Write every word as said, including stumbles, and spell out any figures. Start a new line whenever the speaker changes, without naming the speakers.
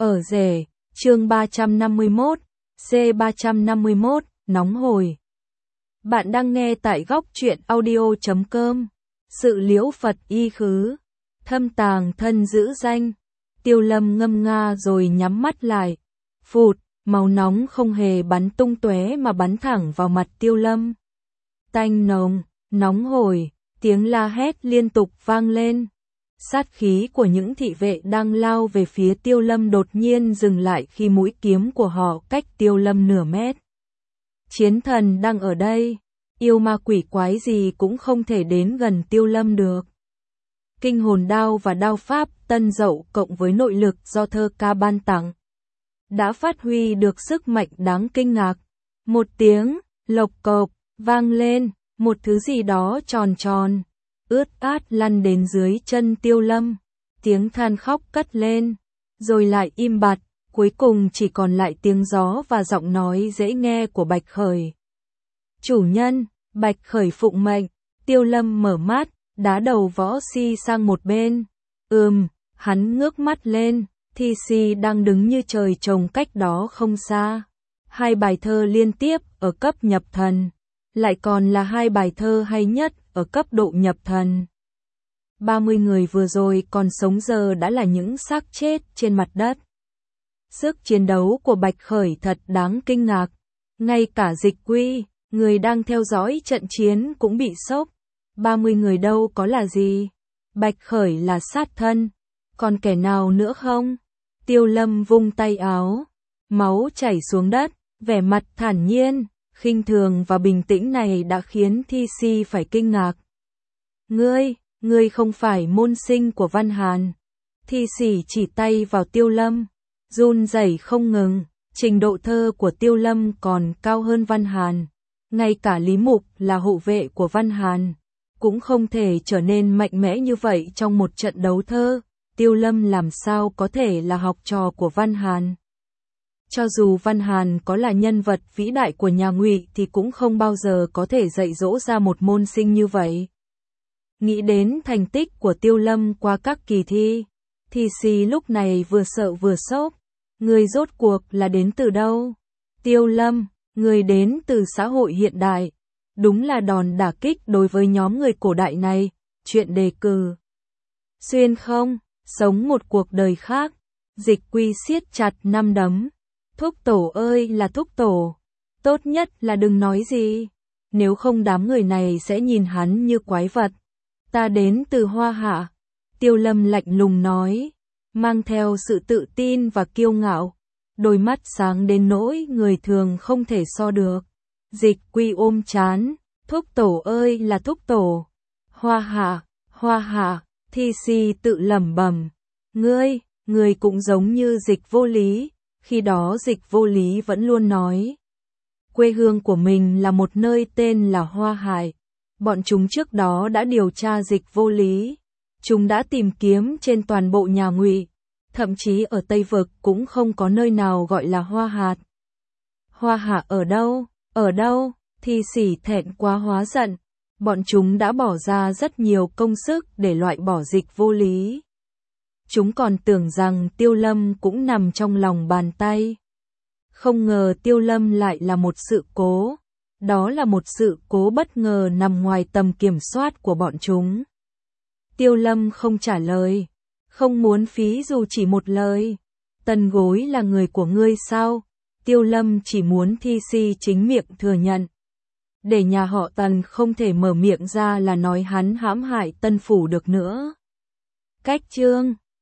Ở rể, chương ba trăm năm mươi mốt, C ba trăm năm mươi mốt, nóng hồi. Bạn đang nghe tại góc truyện audio chấm com. Sự liễu Phật y khứ, thâm tàng thân giữ danh. Tiêu Lâm ngâm nga rồi nhắm mắt lại. Phụt, máu nóng không hề bắn tung tóe mà bắn thẳng vào mặt Tiêu Lâm. Tanh nồng, nóng hổi, tiếng la hét liên tục vang lên. Sát khí của những thị vệ đang lao về phía Tiêu Lâm đột nhiên dừng lại khi mũi kiếm của họ cách Tiêu Lâm nửa mét. Chiến thần đang ở đây, yêu ma quỷ quái gì cũng không thể đến gần Tiêu Lâm được. Kinh hồn đao và đao pháp tân dậu cộng với nội lực do thơ ca ban tặng đã phát huy được sức mạnh đáng kinh ngạc. Một tiếng lộc cộc vang lên, một thứ gì đó tròn tròn, ướt át lăn đến dưới chân Tiêu Lâm. Tiếng than khóc cất lên, rồi lại im bặt, cuối cùng chỉ còn lại tiếng gió và giọng nói dễ nghe của Bạch Khởi. Chủ nhân, Bạch Khởi phụng mệnh. Tiêu Lâm mở mắt, đá đầu Võ Si sang một bên. Ừm, hắn ngước mắt lên, Thi Si đang đứng như trời trồng cách đó không xa. Hai bài thơ liên tiếp ở cấp nhập thần, lại còn là hai bài thơ hay nhất ở cấp độ nhập thần. ba mươi người vừa rồi còn sống giờ đã là những xác chết trên mặt đất. Sức chiến đấu của Bạch Khởi thật đáng kinh ngạc. Ngay cả Dịch Quy, người đang theo dõi trận chiến cũng bị sốc. ba mươi người đâu có là gì. Bạch Khởi là sát thân. Còn kẻ nào nữa không? Tiêu Lâm vung tay áo. Máu chảy xuống đất, vẻ mặt thản nhiên, khinh thường và bình tĩnh này đã khiến Thi Si phải kinh ngạc. Ngươi, ngươi không phải môn sinh của Văn Hàn. Thi Si chỉ tay vào Tiêu Lâm, run rẩy không ngừng. Trình độ thơ của Tiêu Lâm còn cao hơn Văn Hàn. Ngay cả Lý Mục là hộ vệ của Văn Hàn cũng không thể trở nên mạnh mẽ như vậy trong một trận đấu thơ. Tiêu Lâm làm sao có thể là học trò của Văn Hàn? Cho dù Văn Hàn có là nhân vật vĩ đại của nhà Ngụy thì cũng không bao giờ có thể dạy dỗ ra một môn sinh như vậy. Nghĩ đến thành tích của Tiêu Lâm qua các kỳ thi, Thi Si lúc này vừa sợ vừa sốc. Người rốt cuộc là đến từ đâu? Tiêu Lâm, người đến từ xã hội hiện đại. Đúng là đòn đả kích đối với nhóm người cổ đại này. Chuyện đề cử xuyên không, sống một cuộc đời khác. Dịch Quy siết chặt nắm đấm. Thúc tổ ơi là thúc tổ. Tốt nhất là đừng nói gì. Nếu không đám người này sẽ nhìn hắn như quái vật. Ta đến từ Hoa Hạ. Tiêu Lâm lạnh lùng nói, mang theo sự tự tin và kiêu ngạo. Đôi mắt sáng đến nỗi người thường không thể so được. Dịch Quy ôm trán. Thúc tổ ơi là thúc tổ. Hoa Hạ, Hoa Hạ. Thi Si tự lẩm bẩm. Ngươi, ngươi cũng giống như Dịch Vô Lý. Khi đó Dịch Vô Lý vẫn luôn nói quê hương của mình là một nơi tên là Hoa Hải. Bọn chúng trước đó đã điều tra Dịch Vô Lý. Chúng đã tìm kiếm trên toàn bộ nhà Ngụy, thậm chí ở Tây Vực cũng không có nơi nào gọi là Hoa Hạt. Hoa Hạ ở đâu? Ở đâu? Thi Sĩ thẹn quá hóa giận. Bọn chúng đã bỏ ra rất nhiều công sức để loại bỏ Dịch Vô Lý. Chúng còn tưởng rằng Tiêu Lâm cũng nằm trong lòng bàn tay. Không ngờ Tiêu Lâm lại là một sự cố. Đó là một sự cố bất ngờ nằm ngoài tầm kiểm soát của bọn chúng. Tiêu Lâm không trả lời. Không muốn phí dù chỉ một lời. Tần Gối là người của ngươi sao? Tiêu Lâm chỉ muốn Thi Si chính miệng thừa nhận. Để nhà họ Tần không thể mở miệng ra là nói hắn hãm hại Tân Phủ được nữa. Cách chương